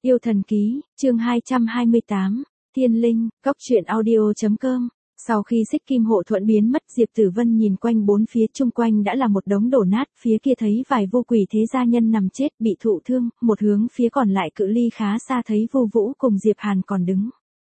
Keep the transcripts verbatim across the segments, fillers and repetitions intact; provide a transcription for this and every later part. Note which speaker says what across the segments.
Speaker 1: Yêu thần ký, chương hai trăm hai mươi tám, Thiên linh, cốc truyện audio chấm com. Sau khi xích kim hộ thuẫn biến mất, Diệp Tử Vân nhìn quanh bốn phía, chung quanh đã là một đống đổ nát, phía kia thấy vài vô quỷ thế gia nhân nằm chết bị thụ thương, một hướng phía còn lại cự ly khá xa thấy Vu Vũ cùng Diệp Hàn còn đứng.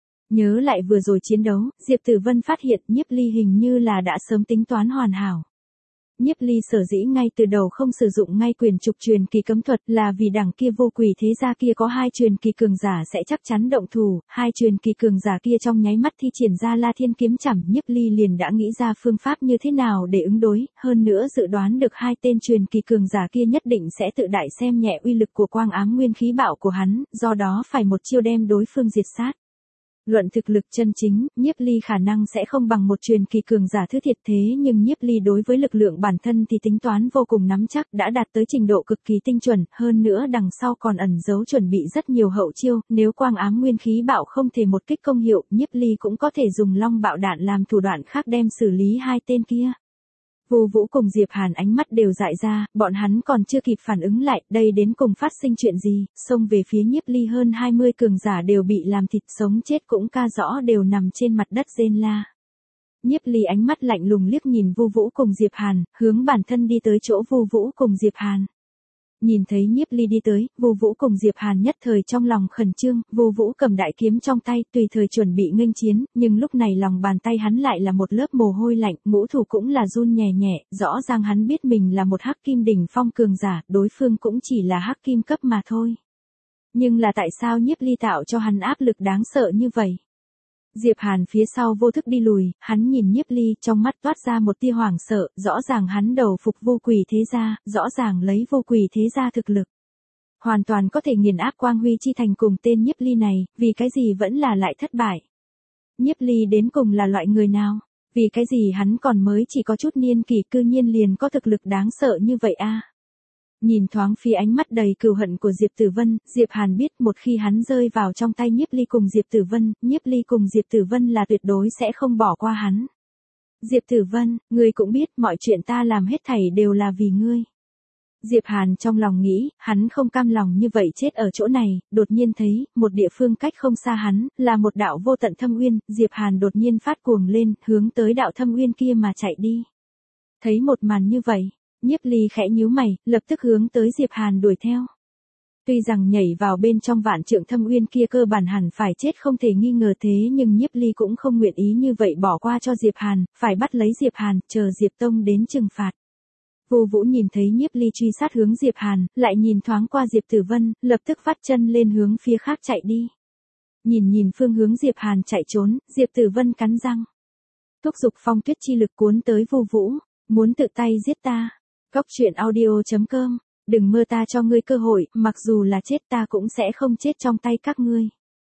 Speaker 1: Nhớ lại vừa rồi chiến đấu, Diệp Tử Vân phát hiện Nhiếp Ly hình như là đã sớm tính toán hoàn hảo. Nhiếp Ly sở dĩ ngay từ đầu không sử dụng ngay quyền trục truyền kỳ cấm thuật là vì đằng kia vô quỷ thế gia kia có hai truyền kỳ cường giả sẽ chắc chắn động thủ, hai truyền kỳ cường giả kia trong nháy mắt thi triển ra La Thiên kiếm chảm, Nhiếp Ly liền đã nghĩ ra phương pháp như thế nào để ứng đối, hơn nữa dự đoán được hai tên truyền kỳ cường giả kia nhất định sẽ tự đại xem nhẹ uy lực của quang ám nguyên khí bạo của hắn, do đó phải một chiêu đem đối phương diệt sát. Luận thực lực chân chính, Nhiếp Ly khả năng sẽ không bằng một truyền kỳ cường giả thứ thiệt, thế nhưng Nhiếp Ly đối với lực lượng bản thân thì tính toán vô cùng nắm chắc, đã đạt tới trình độ cực kỳ tinh chuẩn, hơn nữa đằng sau còn ẩn giấu chuẩn bị rất nhiều hậu chiêu, nếu quang ám nguyên khí bạo không thể một kích công hiệu, Nhiếp Ly cũng có thể dùng long bạo đạn làm thủ đoạn khác đem xử lý hai tên kia. Vu Vũ cùng Diệp Hàn ánh mắt đều dại ra, bọn hắn còn chưa kịp phản ứng lại, đây đến cùng phát sinh chuyện gì, xông về phía Nhiếp Ly hơn hai mươi cường giả đều bị làm thịt, sống chết cũng ca rõ đều nằm trên mặt đất rên la. Nhiếp Ly ánh mắt lạnh lùng liếc nhìn Vu Vũ cùng Diệp Hàn, hướng bản thân đi tới chỗ Vu Vũ cùng Diệp Hàn. Nhìn thấy Nhiếp Ly đi tới, Vu Vũ cùng Diệp Hàn nhất thời trong lòng khẩn trương, Vu Vũ cầm đại kiếm trong tay, tùy thời chuẩn bị nghênh chiến, nhưng lúc này lòng bàn tay hắn lại là một lớp mồ hôi lạnh, ngũ thủ cũng là run nhẹ nhẹ, rõ ràng hắn biết mình là một hắc kim đỉnh phong cường giả, đối phương cũng chỉ là hắc kim cấp mà thôi. Nhưng là tại sao Nhiếp Ly tạo cho hắn áp lực đáng sợ như vậy? Diệp Hàn phía sau vô thức đi lùi, hắn nhìn Nhiếp Ly, trong mắt toát ra một tia hoảng sợ, rõ ràng hắn đầu phục vô quỷ thế gia, rõ ràng lấy vô quỷ thế gia thực lực. Hoàn toàn có thể nghiền áp Quang Huy chi thành cùng tên Nhiếp Ly này, vì cái gì vẫn là lại thất bại. Nhiếp Ly đến cùng là loại người nào? Vì cái gì hắn còn mới chỉ có chút niên kỷ cư nhiên liền có thực lực đáng sợ như vậy a? Nhìn thoáng phía ánh mắt đầy cừu hận của Diệp Tử Vân, Diệp Hàn biết một khi hắn rơi vào trong tay Nhiếp Ly cùng Diệp Tử Vân, Nhiếp Ly cùng Diệp Tử Vân là tuyệt đối sẽ không bỏ qua hắn. Diệp Tử Vân, ngươi cũng biết mọi chuyện ta làm hết thảy đều là vì ngươi. Diệp Hàn trong lòng nghĩ, hắn không cam lòng như vậy chết ở chỗ này, đột nhiên thấy, một địa phương cách không xa hắn, là một đạo vô tận thâm uyên, Diệp Hàn đột nhiên phát cuồng lên, hướng tới đạo thâm uyên kia mà chạy đi. Thấy một màn như vậy, Nhiếp Ly khẽ nhíu mày, lập tức hướng tới Diệp Hàn đuổi theo. Tuy rằng nhảy vào bên trong vạn trượng thâm uyên kia cơ bản hẳn phải chết không thể nghi ngờ, thế nhưng Nhiếp Ly cũng không nguyện ý như vậy bỏ qua cho Diệp Hàn, phải bắt lấy Diệp Hàn, chờ Diệp Tông đến trừng phạt. Vu Vũ nhìn thấy Nhiếp Ly truy sát hướng Diệp Hàn, lại nhìn thoáng qua Diệp Tử Vân, lập tức vắt chân lên hướng phía khác chạy đi. Nhìn nhìn phương hướng Diệp Hàn chạy trốn, Diệp Tử Vân cắn răng. Thúc giục phong tuyết chi lực cuốn tới Vu Vũ, muốn tự tay giết ta. Cốc truyện audio chấm com, đừng mơ ta cho ngươi cơ hội, mặc dù là chết ta cũng sẽ không chết trong tay các ngươi.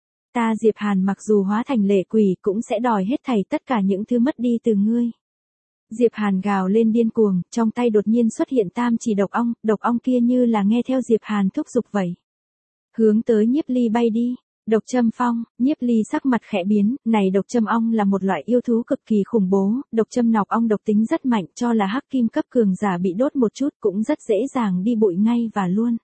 Speaker 1: Ta Diệp Hàn mặc dù hóa thành lệ quỷ cũng sẽ đòi hết thảy tất cả những thứ mất đi từ ngươi. Diệp Hàn gào lên điên cuồng, trong tay đột nhiên xuất hiện tam chỉ độc ong, độc ong kia như là nghe theo Diệp Hàn thúc giục vậy. Hướng tới Nhiếp Ly bay đi. Độc châm phong, Nhiếp Ly sắc mặt khẽ biến, này độc châm ong là một loại yêu thú cực kỳ khủng bố, độc châm nọc ong độc tính rất mạnh, cho là hắc kim cấp cường giả bị đốt một chút cũng rất dễ dàng đi bụi ngay và luôn.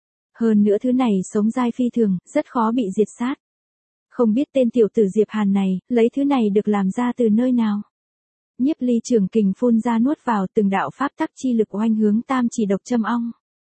Speaker 1: Hơn nữa thứ này sống dai phi thường, rất khó bị diệt sát. Không biết tên tiểu tử Diệp Hàn này, lấy thứ này được làm ra từ nơi nào. Nhiếp Ly trường kình phun ra nuốt vào, từng đạo pháp tắc chi lực oanh hướng tam chỉ độc châm ong.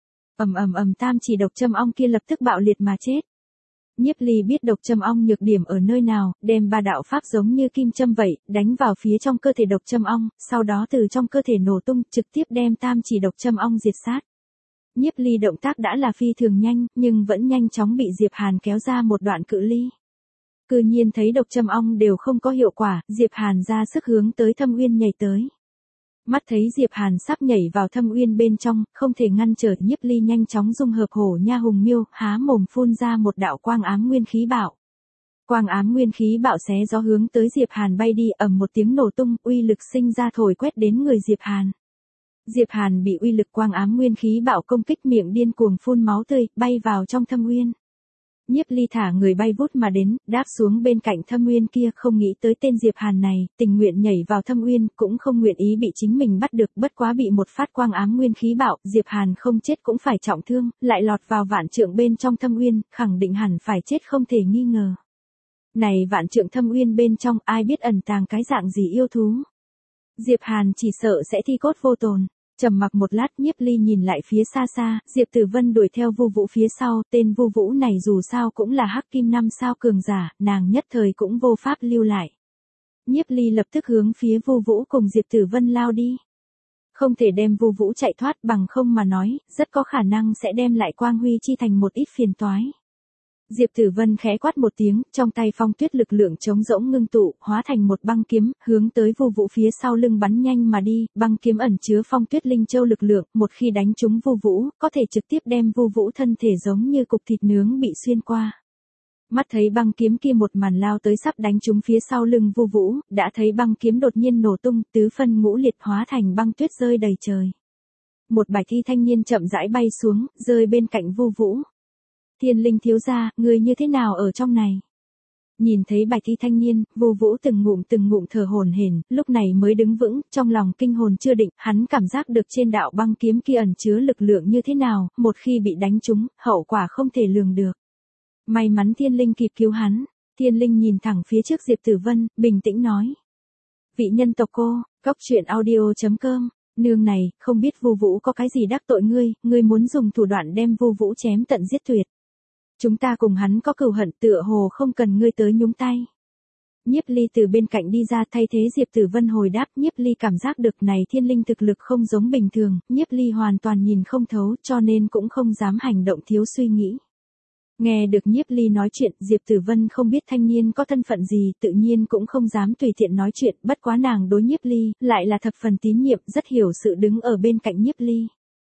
Speaker 1: Ầm ầm ầm, tam chỉ độc châm ong kia lập tức bạo liệt mà chết. Nhiếp Ly biết độc châm ong nhược điểm ở nơi nào, đem ba đạo pháp giống như kim châm vậy, đánh vào phía trong cơ thể độc châm ong, sau đó từ trong cơ thể nổ tung, trực tiếp đem tam chỉ độc châm ong diệt sát. Nhiếp Ly động tác đã là phi thường nhanh, nhưng vẫn nhanh chóng bị Diệp Hàn kéo ra một đoạn cự ly. Cư nhiên thấy độc châm ong đều không có hiệu quả, Diệp Hàn ra sức hướng tới thâm uyên nhảy tới. Mắt thấy Diệp Hàn sắp nhảy vào thâm uyên bên trong, không thể ngăn trở, Nhiếp Ly nhanh chóng dung hợp hổ nha hùng miêu, há mồm phun ra một đạo quang ám nguyên khí bạo. Quang ám nguyên khí bạo xé gió hướng tới Diệp Hàn bay đi, ầm một tiếng nổ tung, uy lực sinh ra thổi quét đến người Diệp Hàn. Diệp Hàn bị uy lực quang ám nguyên khí bạo công kích, miệng điên cuồng phun máu tươi, bay vào trong thâm uyên. Nhiếp Ly thả người bay vút mà đến, đáp xuống bên cạnh Thâm Uyên kia, không nghĩ tới tên Diệp Hàn này, tình nguyện nhảy vào Thâm Uyên, cũng không nguyện ý bị chính mình bắt được, bất quá bị một phát quang ám nguyên khí bạo, Diệp Hàn không chết cũng phải trọng thương, lại lọt vào vạn trượng bên trong Thâm Uyên, khẳng định hẳn phải chết không thể nghi ngờ. Này vạn trượng Thâm Uyên bên trong, ai biết ẩn tàng cái dạng gì yêu thú. Diệp Hàn chỉ sợ sẽ thi cốt vô tồn. Trầm mặc một lát, Nhiếp Ly nhìn lại phía xa xa, Diệp Tử Vân đuổi theo Vu Vũ phía sau, tên Vu Vũ này dù sao cũng là hắc kim năm sao cường giả, nàng nhất thời cũng vô pháp lưu lại. Nhiếp Ly lập tức hướng phía Vu Vũ cùng Diệp Tử Vân lao đi. Không thể đem Vu Vũ chạy thoát, bằng không mà nói, rất có khả năng sẽ đem lại Quang Huy Chi Thành một ít phiền toái. Diệp Tử Vân khẽ quát một tiếng, trong tay phong tuyết lực lượng trống rỗng ngưng tụ, hóa thành một băng kiếm, hướng tới Vu Vũ phía sau lưng bắn nhanh mà đi, băng kiếm ẩn chứa phong tuyết linh châu lực lượng, một khi đánh trúng Vu Vũ, có thể trực tiếp đem Vu Vũ thân thể giống như cục thịt nướng bị xuyên qua. Mắt thấy băng kiếm kia một màn lao tới sắp đánh trúng phía sau lưng Vu Vũ, đã thấy băng kiếm đột nhiên nổ tung, tứ phân ngũ liệt hóa thành băng tuyết rơi đầy trời. Một bạch thi thanh niên chậm rãi bay xuống, rơi bên cạnh Vu Vũ. Thiên Linh thiếu gia, người như thế nào ở trong này? Nhìn thấy bạch thi thanh niên, Vu Vũ từng ngụm từng ngụm thở hổn hển, lúc này mới đứng vững, trong lòng kinh hồn chưa định, hắn cảm giác được trên đạo băng kiếm kia ẩn chứa lực lượng như thế nào, một khi bị đánh trúng, hậu quả không thể lường được. May mắn Thiên Linh kịp cứu hắn. Thiên Linh nhìn thẳng phía trước Diệp Tử Vân, bình tĩnh nói: "Vị nhân tộc cô, cốc truyện audio chấm com, nương này, không biết Vu Vũ có cái gì đắc tội ngươi, ngươi muốn dùng thủ đoạn đem Vu Vũ chém tận giết tuyệt. Chúng ta cùng hắn có cừu hận, tựa hồ không cần ngươi tới nhúng tay." Nhiếp Ly từ bên cạnh đi ra thay thế Diệp Tử Vân hồi đáp. Nhiếp Ly cảm giác được này Thiên Linh thực lực không giống bình thường, Nhiếp Ly hoàn toàn nhìn không thấu, cho nên cũng không dám hành động thiếu suy nghĩ. Nghe được Nhiếp Ly nói chuyện, Diệp Tử Vân không biết thanh niên có thân phận gì, tự nhiên cũng không dám tùy tiện nói chuyện, bất quá nàng đối Nhiếp Ly, lại là thập phần tín nhiệm, rất hiểu sự đứng ở bên cạnh Nhiếp Ly.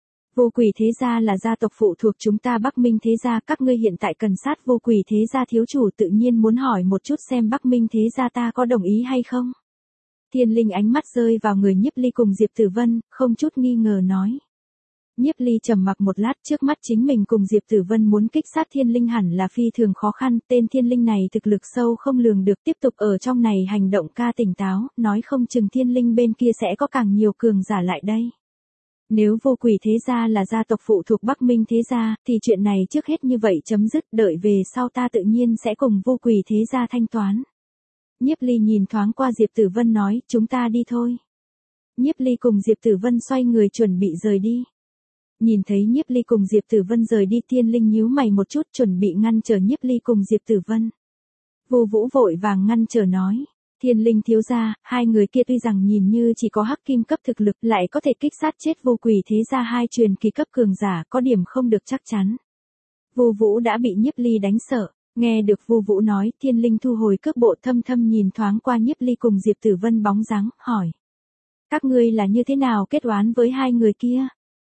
Speaker 1: Vô Quỷ Thế Gia là gia tộc phụ thuộc chúng ta Bắc Minh Thế Gia, các ngươi hiện tại cần sát Vô Quỷ Thế Gia thiếu chủ, tự nhiên muốn hỏi một chút xem Bắc Minh Thế Gia ta có đồng ý hay không. Thiên Linh ánh mắt rơi vào người Nhiếp Ly cùng Diệp Tử Vân, không chút nghi ngờ nói. Nhiếp Ly trầm mặc một lát, trước mắt chính mình cùng Diệp Tử Vân muốn kích sát Thiên Linh hẳn là phi thường khó khăn, tên Thiên Linh này thực lực sâu không lường được, tiếp tục ở trong này hành động ca tỉnh táo, nói không chừng Thiên Linh bên kia sẽ có càng nhiều cường giả lại đây. Nếu Vô Quỷ Thế Gia là gia tộc phụ thuộc Bắc Minh Thế Gia, thì chuyện này trước hết như vậy chấm dứt, đợi về sau ta tự nhiên sẽ cùng Vô Quỷ Thế Gia thanh toán. Nhiếp Ly nhìn thoáng qua Diệp Tử Vân nói, chúng ta đi thôi. Nhiếp Ly cùng Diệp Tử Vân xoay người chuẩn bị rời đi. Nhìn thấy Nhiếp Ly cùng Diệp Tử Vân rời đi, Thiên Linh nhíu mày một chút, chuẩn bị ngăn trở Nhiếp Ly cùng Diệp Tử Vân. Vu Vũ vội vàng ngăn trở nói, Thiên Linh thiếu gia, hai người kia tuy rằng nhìn như chỉ có hắc kim cấp thực lực, lại có thể kích sát chết Vô Quỷ Thế Gia hai truyền kỳ cấp cường giả, có điểm không được chắc chắn. Vu Vũ đã bị Nhiếp Ly đánh sợ, nghe được Vu Vũ nói, Thiên Linh thu hồi cước bộ, thâm thâm nhìn thoáng qua Nhiếp Ly cùng Diệp Tử Vân bóng dáng, hỏi: "Các ngươi là như thế nào kết oán với hai người kia?"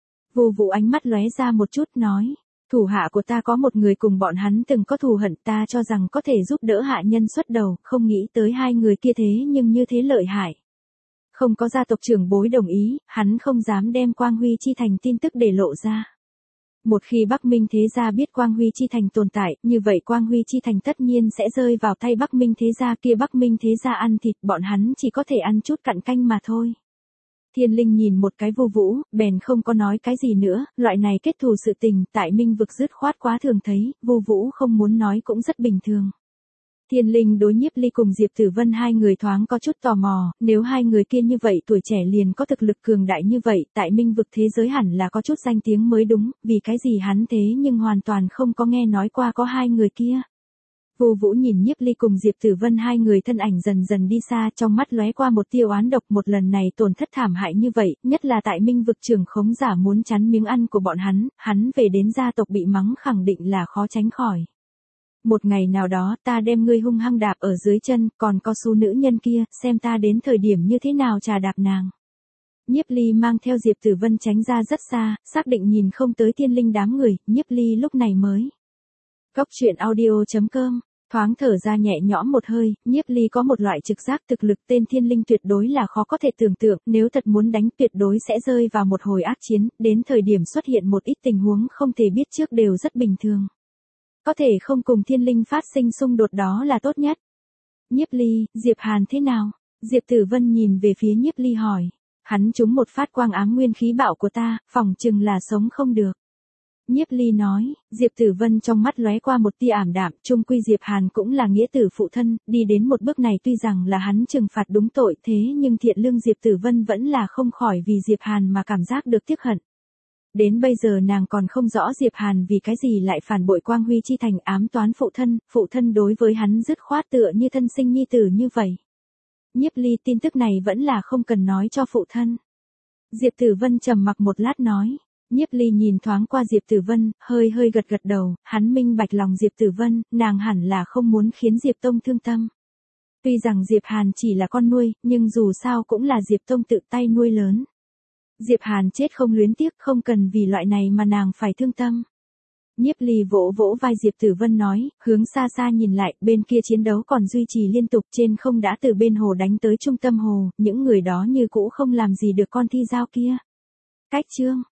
Speaker 1: Vu Vũ ánh mắt lóe ra một chút nói, thủ hạ của ta có một người cùng bọn hắn từng có thù hận, ta cho rằng có thể giúp đỡ hạ nhân xuất đầu, không nghĩ tới hai người kia thế nhưng như thế lợi hại. Không có gia tộc trưởng bối đồng ý, hắn không dám đem Quang Huy Chi Thành tin tức để lộ ra. Một khi Bắc Minh Thế Gia biết Quang Huy Chi Thành tồn tại, như vậy Quang Huy Chi Thành tất nhiên sẽ rơi vào tay Bắc Minh Thế Gia, kia Bắc Minh Thế Gia ăn thịt, bọn hắn chỉ có thể ăn chút cặn canh mà thôi. Thiên Linh nhìn một cái Vu Vũ, bèn không có nói cái gì nữa, loại này kết thù sự tình, tại Minh vực dứt khoát quá thường thấy, Vu Vũ không muốn nói cũng rất bình thường. Thiên Linh đối Nhiếp Ly cùng Diệp Tử Vân hai người thoáng có chút tò mò, nếu hai người kia như vậy tuổi trẻ liền có thực lực cường đại như vậy, tại Minh vực thế giới hẳn là có chút danh tiếng mới đúng, vì cái gì hắn thế nhưng hoàn toàn không có nghe nói qua có hai người kia. Vu Vũ nhìn Nhiếp Ly cùng Diệp Tử Vân hai người thân ảnh dần dần đi xa, trong mắt lóe qua một tia oán độc, một lần này tổn thất thảm hại như vậy, nhất là tại Minh vực trưởng khống giả muốn chắn miếng ăn của bọn hắn, hắn về đến gia tộc bị mắng khẳng định là khó tránh khỏi. Một ngày nào đó ta đem ngươi hung hăng đạp ở dưới chân, còn có số nữ nhân kia, xem ta đến thời điểm như thế nào trà đạp nàng. Nhiếp Ly mang theo Diệp Tử Vân tránh ra rất xa, xác định nhìn không tới Thiên Linh đám người, Nhiếp Ly lúc này mới. Cốc truyện audio chấm com, thoáng thở ra nhẹ nhõm một hơi, Nhiếp Ly có một loại trực giác thực lực tên Thiên Linh tuyệt đối là khó có thể tưởng tượng, nếu thật muốn đánh tuyệt đối sẽ rơi vào một hồi ác chiến, đến thời điểm xuất hiện một ít tình huống không thể biết trước đều rất bình thường. có thể không cùng Thiên Linh phát sinh xung đột đó là tốt nhất. Nhiếp Ly, Diệp Hàn thế nào? Diệp Tử Vân nhìn về phía Nhiếp Ly hỏi. Hắn trúng một phát quang ám nguyên khí bạo của ta, phỏng chừng là sống không được. Nhiếp Ly nói, Diệp Tử Vân trong mắt lóe qua một tia ảm đạm, chung quy Diệp Hàn cũng là nghĩa tử phụ thân, đi đến một bước này tuy rằng là hắn trừng phạt đúng tội thế nhưng thiện lương Diệp Tử Vân vẫn là không khỏi vì Diệp Hàn mà cảm giác được tiếc hận. Đến bây giờ nàng còn không rõ Diệp Hàn vì cái gì lại phản bội Quang Huy chi thành ám toán phụ thân, phụ thân đối với hắn dứt khoát tựa như thân sinh nhi tử như vậy. Nhiếp Ly tin tức này vẫn là không cần nói cho phụ thân. Diệp Tử Vân trầm mặc một lát nói. Nhiếp Ly nhìn thoáng qua Diệp Tử Vân, hơi hơi gật gật đầu, hắn minh bạch lòng Diệp Tử Vân, nàng hẳn là không muốn khiến Diệp Tông thương tâm. Tuy rằng Diệp Hàn chỉ là con nuôi, nhưng dù sao cũng là Diệp Tông tự tay nuôi lớn. Diệp Hàn chết không luyến tiếc, không cần vì loại này mà nàng phải thương tâm. Nhiếp Ly vỗ vỗ vai Diệp Tử Vân nói, hướng xa xa nhìn lại, bên kia chiến đấu còn duy trì liên tục, trên không đã từ bên hồ đánh tới trung tâm hồ, những người đó như cũ không làm gì được con thi dao kia. Cách chương